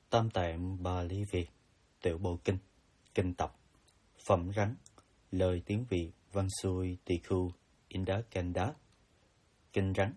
Tam Tạng Bali Việt, Tiểu Bộ Kinh, Kinh Tập, Phẩm Rắn, Lời tiếng Việt, Văn xuôi Tỳ Khu, Indakanda, Kinh Rắn.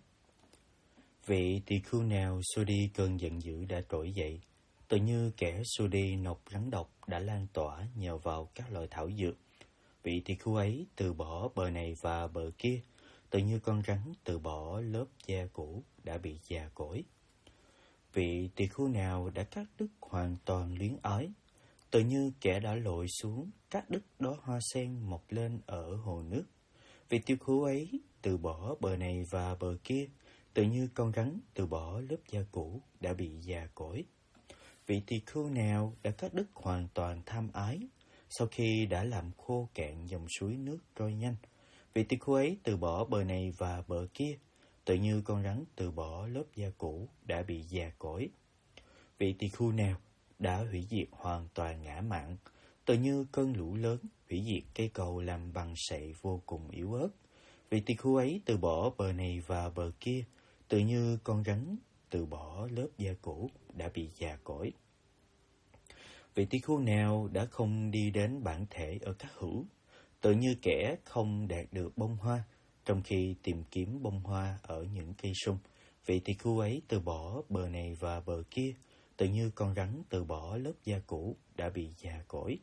Vị tỳ khưu nào xua đi cơn giận dữ đã trỗi dậy, tự như kẻ xua đi nọc rắn độc đã lan tỏa nhờ vào các loại thảo dược. Vị tỳ khưu ấy từ bỏ bờ này và bờ kia, tự như con rắn từ bỏ lớp da cũ đã bị già cỗi. Vị tỳ khưu nào đã cắt đứt hoàn toàn luyến ái, tự như kẻ đã lội xuống cắt đứt đóa hoa sen mọc lên ở hồ nước. Vị tỳ khưu ấy từ bỏ bờ này và bờ kia, tự như con rắn từ bỏ lớp da cũ đã bị già cỗi. Vị tỳ khưu nào đã cắt đứt hoàn toàn tham ái, sau khi đã làm khô cạn dòng suối nước trôi nhanh, vị tỳ khưu ấy từ bỏ bờ này và bờ kia, tự như con rắn từ bỏ lớp da cũ đã bị già cỗi. Vị tỳ khưu nào đã hủy diệt hoàn toàn ngã mạn, tự như cơn lũ lớn hủy diệt cây cầu làm bằng sậy vô cùng yếu ớt, vị tỳ khưu ấy từ bỏ bờ này và bờ kia, tự như con rắn từ bỏ lớp da cũ đã bị già cỗi. Vị tỳ khưu nào đã không đi đến bản thể ở các hữu, tự như kẻ không đạt được bông hoa, trong khi tìm kiếm bông hoa ở những cây sung, vị tỳ khưu ấy từ bỏ bờ này và bờ kia, tự như con rắn từ bỏ lớp da cũ đã bị già cỗi.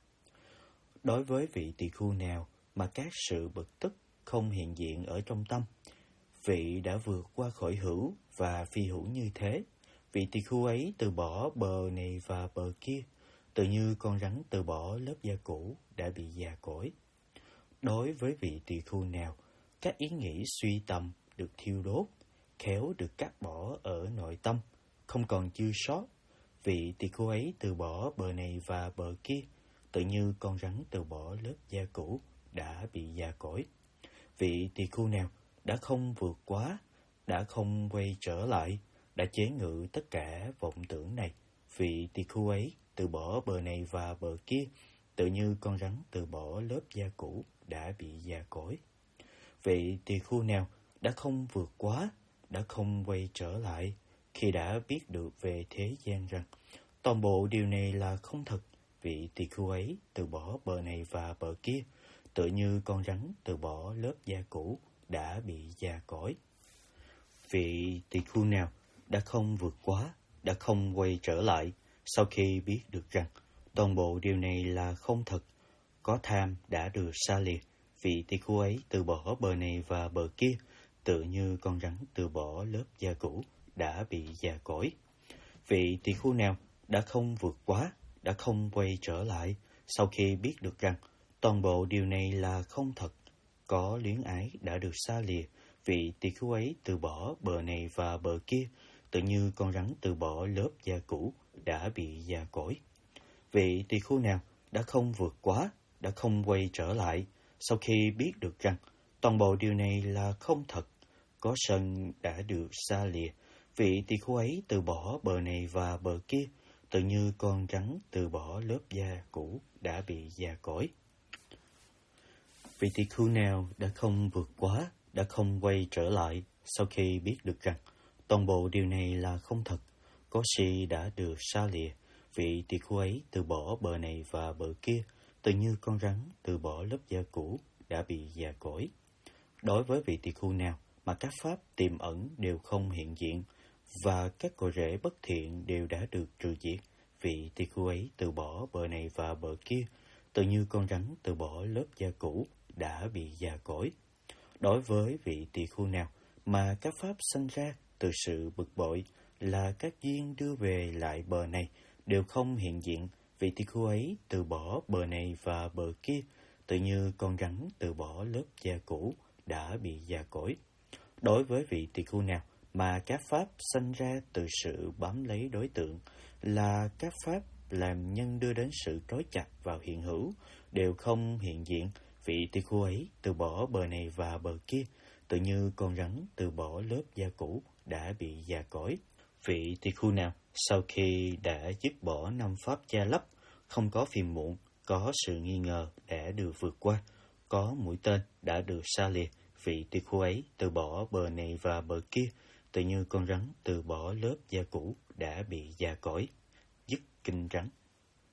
Đối với vị tỳ khưu nào mà các sự bực tức không hiện diện ở trong tâm, vị đã vượt qua khỏi hữu và phi hữu như thế, vị tỳ khưu ấy từ bỏ bờ này và bờ kia, tự như con rắn từ bỏ lớp da cũ đã bị già cỗi. Đối với vị tỳ khưu nào, các ý nghĩ suy tầm được thiêu đốt, khéo được cắt bỏ ở nội tâm, không còn dư sót, vị tỳ khưu ấy từ bỏ bờ này và bờ kia, tự như con rắn từ bỏ lớp da cũ đã bị già cỗi. Vị tỳ khưu nào đã không vượt quá, đã không quay trở lại, đã chế ngự tất cả vọng tưởng này, vị tỳ khưu ấy từ bỏ bờ này và bờ kia, tự như con rắn từ bỏ lớp da cũ đã bị già cỗi. Vị tỳ khưu nào đã không vượt quá, đã không quay trở lại, khi đã biết được về thế gian rằng toàn bộ điều này là không thật, vị tỳ khưu ấy từ bỏ bờ này và bờ kia, tự như con rắn từ bỏ lớp da cũ đã bị già cỗi. Vị tỳ khưu nào đã không vượt quá, đã không quay trở lại, sau khi biết được rằng toàn bộ điều này là không thật, có tham đã được xa lìa, vị tỳ khưu ấy từ bỏ bờ này và bờ kia, tự như con rắn từ bỏ lớp da cũ đã bị già cỗi. Vị tỳ khưu nào đã không vượt quá, đã không quay trở lại, sau khi biết được rằng toàn bộ điều này là không thật, có luyến ái đã được xa lìa, vị tỳ khưu ấy từ bỏ bờ này và bờ kia, tự như con rắn từ bỏ lớp da cũ đã bị già cỗi. Vị tỳ khưu nào đã không vượt quá, đã không quay trở lại, sau khi biết được rằng toàn bộ điều này là không thật, có sân đã được xa lìa, vị tỳ khưu ấy từ bỏ bờ này và bờ kia, tự như con rắn từ bỏ lớp da cũ đã bị già cỗi. Vị tỳ khưu nào đã không vượt quá, đã không quay trở lại, sau khi biết được rằng toàn bộ điều này là không thật, có si đã được xa lìa, vị tỳ khưu ấy từ bỏ bờ này và bờ kia, tự như con rắn từ bỏ lớp da cũ đã bị già cỗi. Đối với vị tỳ khưu nào mà các pháp tiềm ẩn đều không hiện diện và các cội rễ bất thiện đều đã được trừ diệt, vị tỳ khưu ấy từ bỏ bờ này và bờ kia, tự như con rắn từ bỏ lớp da cũ đã bị già cỗi. Đối với vị tỳ khưu nào mà các pháp sanh ra từ sự bực bội là các duyên đưa về lại bờ này đều không hiện diện, vị tỳ khưu ấy từ bỏ bờ này và bờ kia, tự như con rắn từ bỏ lớp da cũ đã bị già cỗi. Đối với vị tỳ khưu nào mà các pháp sanh ra từ sự bám lấy đối tượng là các pháp làm nhân đưa đến sự trói chặt vào hiện hữu đều không hiện diện, vị tỳ khưu ấy từ bỏ bờ này và bờ kia, tự như con rắn từ bỏ lớp da cũ đã bị già cỗi. Vị tỳ khưu nào sau khi đã dứt bỏ năm pháp gia lấp, không có phiền muộn, có sự nghi ngờ đã được vượt qua, có mũi tên đã được xa lìa, vị tỳ khưu ấy từ bỏ bờ này và bờ kia, tự như con rắn từ bỏ lớp da cũ đã bị già cỗi. dứt kinh rắn.